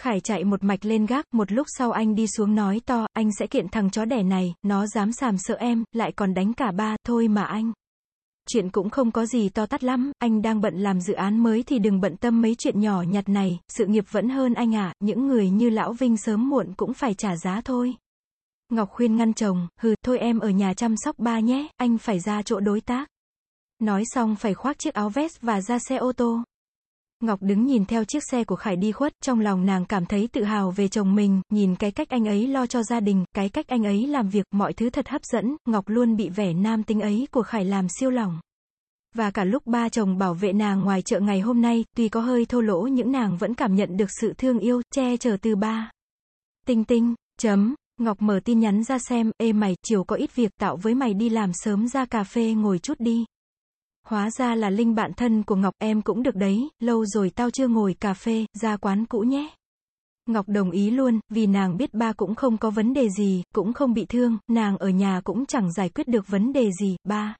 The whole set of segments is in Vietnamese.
Khải chạy một mạch lên gác, một lúc sau anh đi xuống nói to, anh sẽ kiện thằng chó đẻ này, nó dám sàm sỡ em, lại còn đánh cả ba, thôi mà anh. Chuyện cũng không có gì to tát lắm, anh đang bận làm dự án mới thì đừng bận tâm mấy chuyện nhỏ nhặt này, sự nghiệp vẫn hơn anh ạ, những người như Lão Vinh sớm muộn cũng phải trả giá thôi. Ngọc khuyên ngăn chồng, thôi em ở nhà chăm sóc ba nhé, anh phải ra chỗ đối tác. Nói xong phải khoác chiếc áo vest và ra xe ô tô. Ngọc đứng nhìn theo chiếc xe của Khải đi khuất, trong lòng nàng cảm thấy tự hào về chồng mình, nhìn cái cách anh ấy lo cho gia đình, cái cách anh ấy làm việc, mọi thứ thật hấp dẫn, Ngọc luôn bị vẻ nam tính ấy của Khải làm siêu lòng. Và cả lúc ba chồng bảo vệ nàng ngoài chợ ngày hôm nay, tuy có hơi thô lỗ nhưng nàng vẫn cảm nhận được sự thương yêu, che chở từ ba. Tinh tinh, Ngọc mở tin nhắn ra xem, ê mày, chiều có ít việc, tạo với mày đi làm sớm ra cà phê ngồi chút đi. Hóa ra là Linh bạn thân của Ngọc, em cũng được đấy, lâu rồi tao chưa ngồi cà phê, ra quán cũ nhé. Ngọc đồng ý luôn, vì nàng biết ba cũng không có vấn đề gì, cũng không bị thương, nàng ở nhà cũng chẳng giải quyết được vấn đề gì, ba.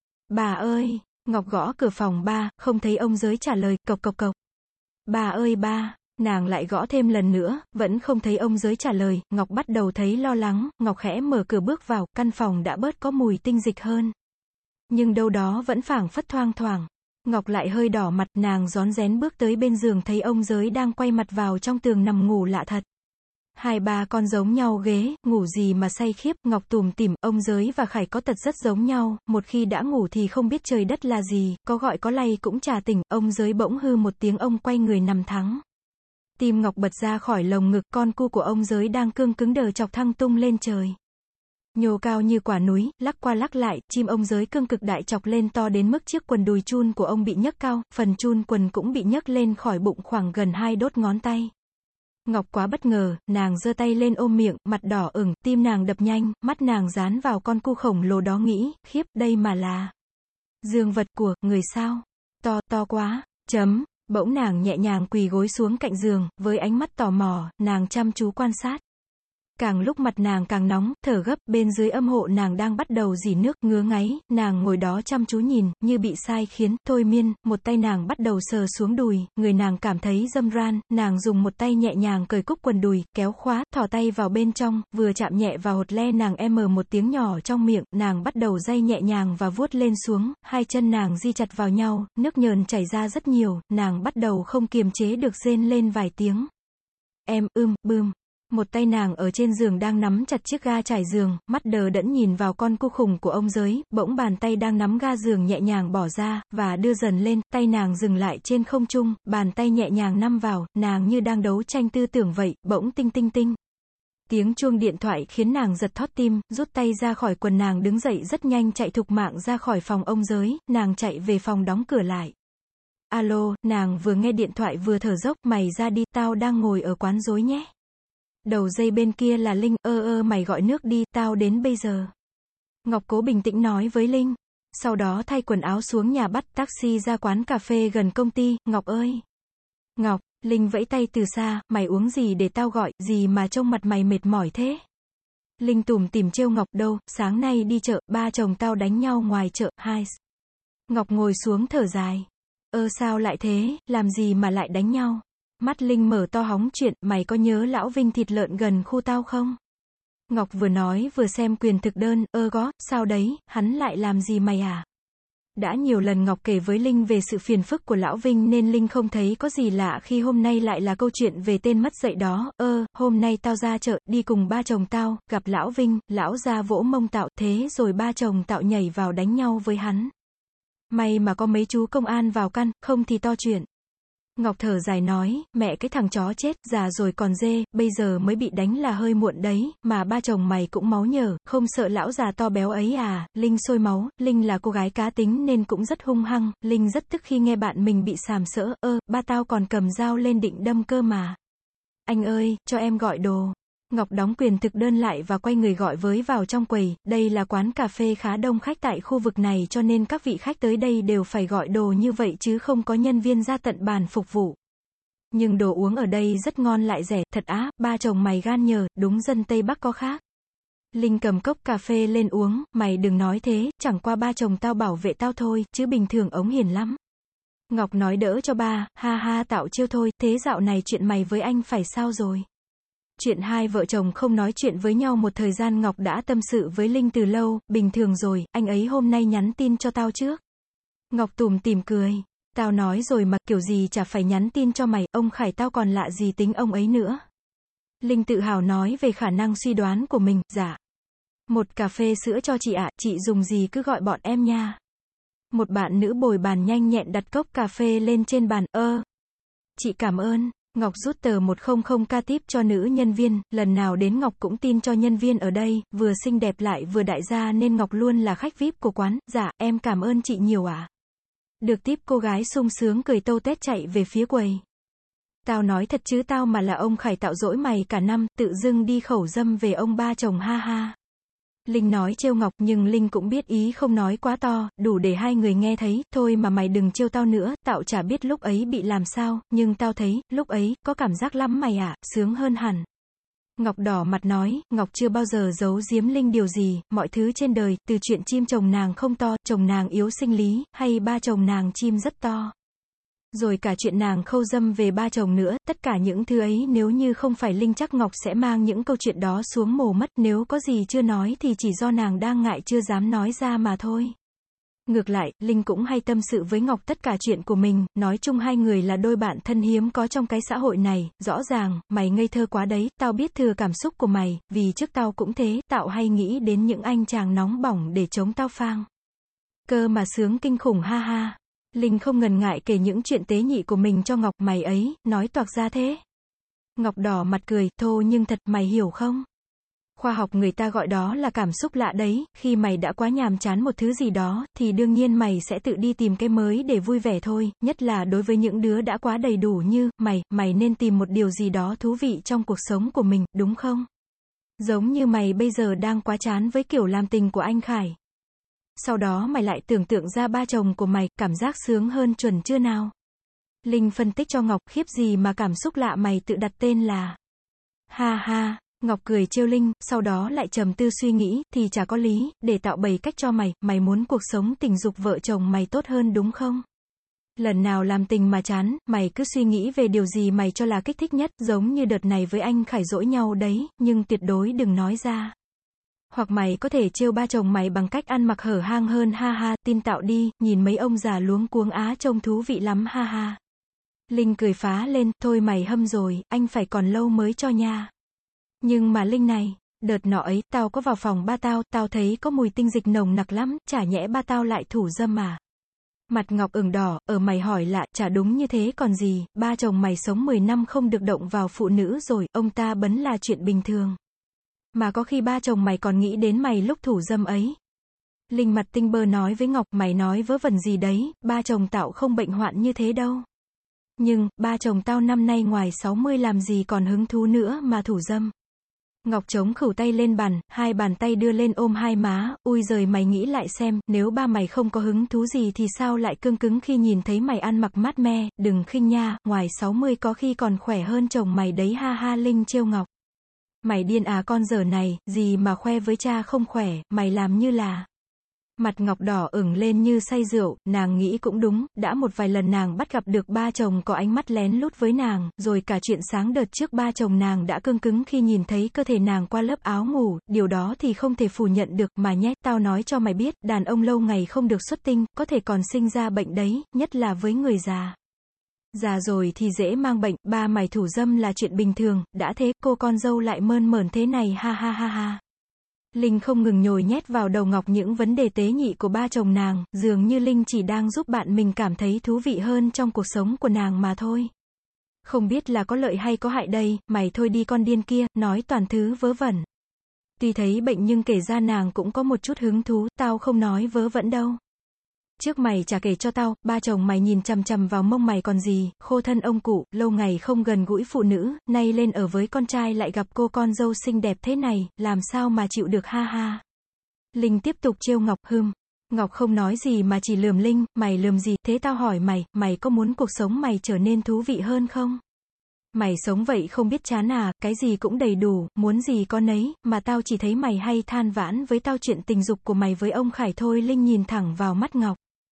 Bà ơi, Ngọc gõ cửa phòng ba, không thấy ông Giới trả lời, cộc cộc cộc. Bà ơi ba, nàng lại gõ thêm lần nữa, vẫn không thấy ông Giới trả lời, Ngọc bắt đầu thấy lo lắng, Ngọc khẽ mở cửa bước vào, căn phòng đã bớt có mùi tinh dịch hơn. Nhưng đâu đó vẫn phảng phất thoang thoảng. Ngọc lại hơi đỏ mặt, nàng rón rén bước tới bên giường thấy ông Giới đang quay mặt vào trong tường nằm ngủ lạ thật. Hai ba con giống nhau ghế, ngủ gì mà say khiếp, Ngọc tủm tỉm, ông Giới và Khải có tật rất giống nhau, một khi đã ngủ thì không biết trời đất là gì, có gọi có lay cũng chả tỉnh, ông Giới bỗng hư một tiếng ông quay người nằm thắng. Tim Ngọc bật ra khỏi lồng ngực, con cu của ông Giới đang cương cứng đờ chọc thăng tung lên trời. Nhô cao như quả núi, lắc qua lắc lại, chim ông Giới cương cực đại chọc lên to đến mức chiếc quần đùi chun của ông bị nhấc cao, phần chun quần cũng bị nhấc lên khỏi bụng khoảng gần 2 đốt ngón tay. Ngọc quá bất ngờ, nàng giơ tay lên ôm miệng, mặt đỏ ửng, tim nàng đập nhanh, mắt nàng dán vào con cu khổng lồ đó nghĩ, khiếp, đây mà là dương vật của người sao? To quá, bỗng nàng nhẹ nhàng quỳ gối xuống cạnh giường, với ánh mắt tò mò, nàng chăm chú quan sát. Càng lúc mặt nàng càng nóng, thở gấp, bên dưới âm hộ nàng đang bắt đầu rỉ nước, ngứa ngáy, nàng ngồi đó chăm chú nhìn, như bị sai khiến, thôi miên, một tay nàng bắt đầu sờ xuống đùi, người nàng cảm thấy râm ran, nàng dùng một tay nhẹ nhàng cởi cúc quần đùi, kéo khóa, thò tay vào bên trong, vừa chạm nhẹ vào hột le nàng một tiếng nhỏ trong miệng, nàng bắt đầu day nhẹ nhàng và vuốt lên xuống, hai chân nàng di chặt vào nhau, nước nhờn chảy ra rất nhiều, nàng bắt đầu không kiềm chế được rên lên vài tiếng. Bươm. Một tay nàng ở trên giường đang nắm chặt chiếc ga trải giường, mắt đờ đẫn nhìn vào con cu khủng của ông Giới, bỗng bàn tay đang nắm ga giường nhẹ nhàng bỏ ra, và đưa dần lên, tay nàng dừng lại trên không trung, bàn tay nhẹ nhàng nắm vào, nàng như đang đấu tranh tư tưởng vậy, bỗng tinh tinh tinh. Tiếng chuông điện thoại khiến nàng giật thót tim, rút tay ra khỏi quần nàng đứng dậy rất nhanh chạy thục mạng ra khỏi phòng ông Giới, nàng chạy về phòng đóng cửa lại. Alo, nàng vừa nghe điện thoại vừa thở dốc, mày ra đi, tao đang ngồi ở quán rối nhé. Đầu dây bên kia là Linh, mày gọi nước đi, tao đến bây giờ. Ngọc cố bình tĩnh nói với Linh. Sau đó thay quần áo xuống nhà bắt taxi ra quán cà phê gần công ty, Ngọc ơi. Ngọc, Linh vẫy tay từ xa, mày uống gì để tao gọi, gì mà trông mặt mày mệt mỏi thế? Linh tủm tỉm trêu Ngọc, đâu, sáng nay đi chợ, ba chồng tao đánh nhau ngoài chợ, hai. Ngọc ngồi xuống thở dài. Sao lại thế, làm gì mà lại đánh nhau? Mắt Linh mở to hóng chuyện, mày có nhớ Lão Vinh thịt lợn gần khu tao không? Ngọc vừa nói vừa xem quyền thực đơn, có, sao đấy, hắn lại làm gì mày à? Đã nhiều lần Ngọc kể với Linh về sự phiền phức của Lão Vinh nên Linh không thấy có gì lạ khi hôm nay lại là câu chuyện về tên mất dạy đó. Hôm nay tao ra chợ, đi cùng ba chồng tao, gặp Lão Vinh, lão ra vỗ mông Tạo, thế rồi ba chồng Tạo nhảy vào đánh nhau với hắn. May mà có mấy chú công an vào căn, không thì to chuyện. Ngọc thở dài nói, mẹ cái thằng chó chết, già rồi còn dê, bây giờ mới bị đánh là hơi muộn đấy, mà ba chồng mày cũng máu nhở, không sợ lão già to béo ấy à? Linh sôi máu, Linh là cô gái cá tính nên cũng rất hung hăng, Linh rất tức khi nghe bạn mình bị sàm sỡ, ba tao còn cầm dao lên định đâm cơ mà. Anh ơi, cho em gọi đồ. Ngọc đóng quyền thực đơn lại và quay người gọi với vào trong quầy, đây là quán cà phê khá đông khách tại khu vực này cho nên các vị khách tới đây đều phải gọi đồ như vậy chứ không có nhân viên ra tận bàn phục vụ. Nhưng đồ uống ở đây rất ngon lại rẻ, thật á, ba chồng mày gan nhờ, đúng dân Tây Bắc có khác. Linh cầm cốc cà phê lên uống, mày đừng nói thế, chẳng qua ba chồng tao bảo vệ tao thôi, chứ bình thường ống hiền lắm. Ngọc nói đỡ cho ba, ha ha tạo chiêu thôi, thế dạo này chuyện mày với anh phải sao rồi? Chuyện hai vợ chồng không nói chuyện với nhau một thời gian Ngọc đã tâm sự với Linh từ lâu, bình thường rồi, anh ấy hôm nay nhắn tin cho tao trước. Ngọc tủm tỉm cười. Tao nói rồi mà, kiểu gì chả phải nhắn tin cho mày, ông Khải tao còn lạ gì tính ông ấy nữa. Linh tự hào nói về khả năng suy đoán của mình, dạ. Một cà phê sữa cho chị ạ, chị dùng gì cứ gọi bọn em nha. Một bạn nữ bồi bàn nhanh nhẹn đặt cốc cà phê lên trên bàn, chị cảm ơn. Ngọc rút tờ 100k tip cho nữ nhân viên, lần nào đến Ngọc cũng tin cho nhân viên ở đây, vừa xinh đẹp lại vừa đại gia nên Ngọc luôn là khách VIP của quán, dạ, em cảm ơn chị nhiều ạ. Được tip cô gái sung sướng cười tâu tét chạy về phía quầy. Tao nói thật chứ tao mà là ông Khải tạo dỗi mày cả năm, tự dưng đi khẩu dâm về ông ba chồng ha ha. Linh nói trêu Ngọc nhưng Linh cũng biết ý không nói quá to, đủ để hai người nghe thấy, thôi mà mày đừng trêu tao nữa, tao chả biết lúc ấy bị làm sao, nhưng tao thấy, lúc ấy, có cảm giác lắm mày ạ, sướng hơn hẳn. Ngọc đỏ mặt nói, Ngọc chưa bao giờ giấu giếm Linh điều gì, mọi thứ trên đời, từ chuyện chim chồng nàng không to, chồng nàng yếu sinh lý, hay ba chồng nàng chim rất to. Rồi cả chuyện nàng khâu dâm về ba chồng nữa, tất cả những thứ ấy nếu như không phải Linh chắc Ngọc sẽ mang những câu chuyện đó xuống mồ mất, nếu có gì chưa nói thì chỉ do nàng đang ngại chưa dám nói ra mà thôi. Ngược lại, Linh cũng hay tâm sự với Ngọc tất cả chuyện của mình, nói chung hai người là đôi bạn thân hiếm có trong cái xã hội này, rõ ràng, mày ngây thơ quá đấy, tao biết thừa cảm xúc của mày, vì trước tao cũng thế, tao hay nghĩ đến những anh chàng nóng bỏng để chống tao phang. Cơ mà sướng kinh khủng ha ha. Linh không ngần ngại kể những chuyện tế nhị của mình cho Ngọc, mày ấy, nói toạc ra thế. Ngọc đỏ mặt cười, thô nhưng thật mày hiểu không? Khoa học người ta gọi đó là cảm xúc lạ đấy, khi mày đã quá nhàm chán một thứ gì đó, thì đương nhiên mày sẽ tự đi tìm cái mới để vui vẻ thôi, nhất là đối với những đứa đã quá đầy đủ như, mày nên tìm một điều gì đó thú vị trong cuộc sống của mình, đúng không? Giống như mày bây giờ đang quá chán với kiểu làm tình của anh Khải. Sau đó mày lại tưởng tượng ra ba chồng của mày, cảm giác sướng hơn chuẩn chưa nào? Linh phân tích cho Ngọc, khiếp gì mà cảm xúc lạ mày tự đặt tên là. Ha ha, Ngọc cười trêu Linh, sau đó lại trầm tư suy nghĩ, thì chả có lý, để tạo bày cách cho mày muốn cuộc sống tình dục vợ chồng mày tốt hơn đúng không? Lần nào làm tình mà chán, mày cứ suy nghĩ về điều gì mày cho là kích thích nhất, giống như đợt này với anh Khải dỗi nhau đấy, nhưng tuyệt đối đừng nói ra. Hoặc mày có thể trêu ba chồng mày bằng cách ăn mặc hở hang hơn ha ha, tin tạo đi, nhìn mấy ông già luống cuống á trông thú vị lắm ha ha. Linh cười phá lên, thôi mày hâm rồi, anh phải còn lâu mới cho nha. Nhưng mà Linh này, đợt nọ ấy, tao có vào phòng ba tao thấy có mùi tinh dịch nồng nặc lắm, chả nhẽ ba tao lại thủ dâm à. Mặt Ngọc ửng đỏ, mày hỏi lạ, chả đúng như thế còn gì, ba chồng mày sống 10 năm không được động vào phụ nữ rồi, ông ta bấn là chuyện bình thường. Mà có khi ba chồng mày còn nghĩ đến mày lúc thủ dâm ấy. Linh mặt tinh bơ nói với Ngọc, mày nói vớ vẩn gì đấy, ba chồng tao không bệnh hoạn như thế đâu. Nhưng, ba chồng tao năm nay ngoài 60 làm gì còn hứng thú nữa mà thủ dâm. Ngọc chống khửu tay lên bàn, hai bàn tay đưa lên ôm hai má, ui giời mày nghĩ lại xem, nếu ba mày không có hứng thú gì thì sao lại cương cứng khi nhìn thấy mày ăn mặc mát me, đừng khinh nha, ngoài 60 có khi còn khỏe hơn chồng mày đấy ha ha. Linh trêu Ngọc. Mày điên à con dở này, gì mà khoe với cha không khỏe, mày làm như là. Mặt Ngọc đỏ ửng lên như say rượu, nàng nghĩ cũng đúng, đã một vài lần nàng bắt gặp được ba chồng có ánh mắt lén lút với nàng, rồi cả chuyện sáng đợt trước ba chồng nàng đã cương cứng khi nhìn thấy cơ thể nàng qua lớp áo ngủ, điều đó thì không thể phủ nhận được, mà nhé, tao nói cho mày biết, đàn ông lâu ngày không được xuất tinh, có thể còn sinh ra bệnh đấy, nhất là với người già. Già rồi thì dễ mang bệnh, ba mày thủ dâm là chuyện bình thường, đã thế, cô con dâu lại mơn mởn thế này ha ha ha ha. Linh không ngừng nhồi nhét vào đầu Ngọc những vấn đề tế nhị của ba chồng nàng, dường như Linh chỉ đang giúp bạn mình cảm thấy thú vị hơn trong cuộc sống của nàng mà thôi. Không biết là có lợi hay có hại đây, mày thôi đi con điên kia, nói toàn thứ vớ vẩn. Tuy thấy bệnh nhưng kể ra nàng cũng có một chút hứng thú, tao không nói vớ vẩn đâu. Trước mày chả kể cho tao, ba chồng mày nhìn chằm chằm vào mông mày còn gì, khô thân ông cụ, lâu ngày không gần gũi phụ nữ, nay lên ở với con trai lại gặp cô con dâu xinh đẹp thế này, làm sao mà chịu được ha ha. Linh tiếp tục trêu Ngọc, Ngọc không nói gì mà chỉ lườm Linh, mày lườm gì, thế tao hỏi mày có muốn cuộc sống mày trở nên thú vị hơn không? Mày sống vậy không biết chán à, cái gì cũng đầy đủ, muốn gì có nấy, mà tao chỉ thấy mày hay than vãn với tao chuyện tình dục của mày với ông Khải thôi. Linh nhìn thẳng vào mắt Ngọc.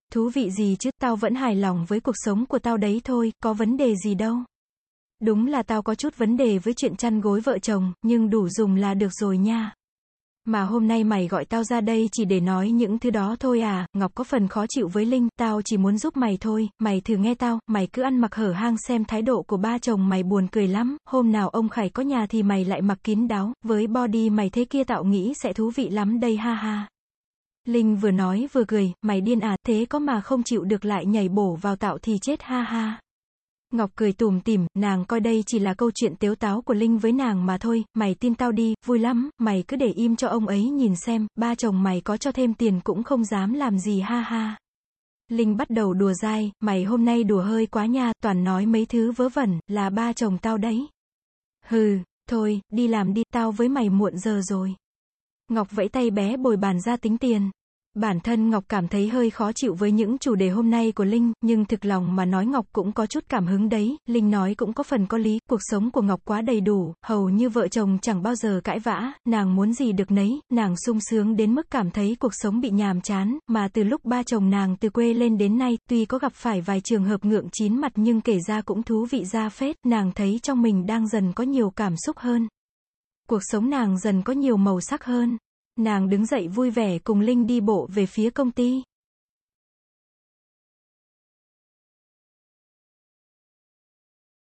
Thú vị gì chứ, tao vẫn hài lòng với cuộc sống của tao đấy thôi, có vấn đề gì đâu. Đúng là tao có chút vấn đề với chuyện chăn gối vợ chồng, nhưng đủ dùng là được rồi nha. Mà hôm nay mày gọi tao ra đây chỉ để nói những thứ đó thôi à, Ngọc có phần khó chịu với Linh, tao chỉ muốn giúp mày thôi, mày thử nghe tao, mày cứ ăn mặc hở hang xem thái độ của ba chồng mày buồn cười lắm, hôm nào ông Khải có nhà thì mày lại mặc kín đáo, với body mày thế kia tao nghĩ sẽ thú vị lắm đây ha ha. Linh vừa nói vừa cười, mày điên à, thế có mà không chịu được lại nhảy bổ vào tạo thì chết ha ha. Ngọc cười tủm tỉm, nàng coi đây chỉ là câu chuyện tếu táo của Linh với nàng mà thôi, mày tin tao đi, vui lắm, mày cứ để im cho ông ấy nhìn xem, ba chồng mày có cho thêm tiền cũng không dám làm gì ha ha. Linh bắt đầu đùa dai, mày hôm nay đùa hơi quá nha, toàn nói mấy thứ vớ vẩn, là ba chồng tao đấy. Hừ, thôi, đi làm đi, tao với mày muộn giờ rồi. Ngọc vẫy tay bé bồi bàn ra tính tiền. Bản thân Ngọc cảm thấy hơi khó chịu với những chủ đề hôm nay của Linh, nhưng thực lòng mà nói Ngọc cũng có chút cảm hứng đấy, Linh nói cũng có phần có lý, cuộc sống của Ngọc quá đầy đủ, hầu như vợ chồng chẳng bao giờ cãi vã, nàng muốn gì được nấy, nàng sung sướng đến mức cảm thấy cuộc sống bị nhàm chán, mà từ lúc ba chồng nàng từ quê lên đến nay, tuy có gặp phải vài trường hợp ngượng chín mặt nhưng kể ra cũng thú vị ra phết, nàng thấy trong mình đang dần có nhiều cảm xúc hơn. Cuộc sống nàng dần có nhiều màu sắc hơn. Nàng đứng dậy vui vẻ cùng Linh đi bộ về phía công ty.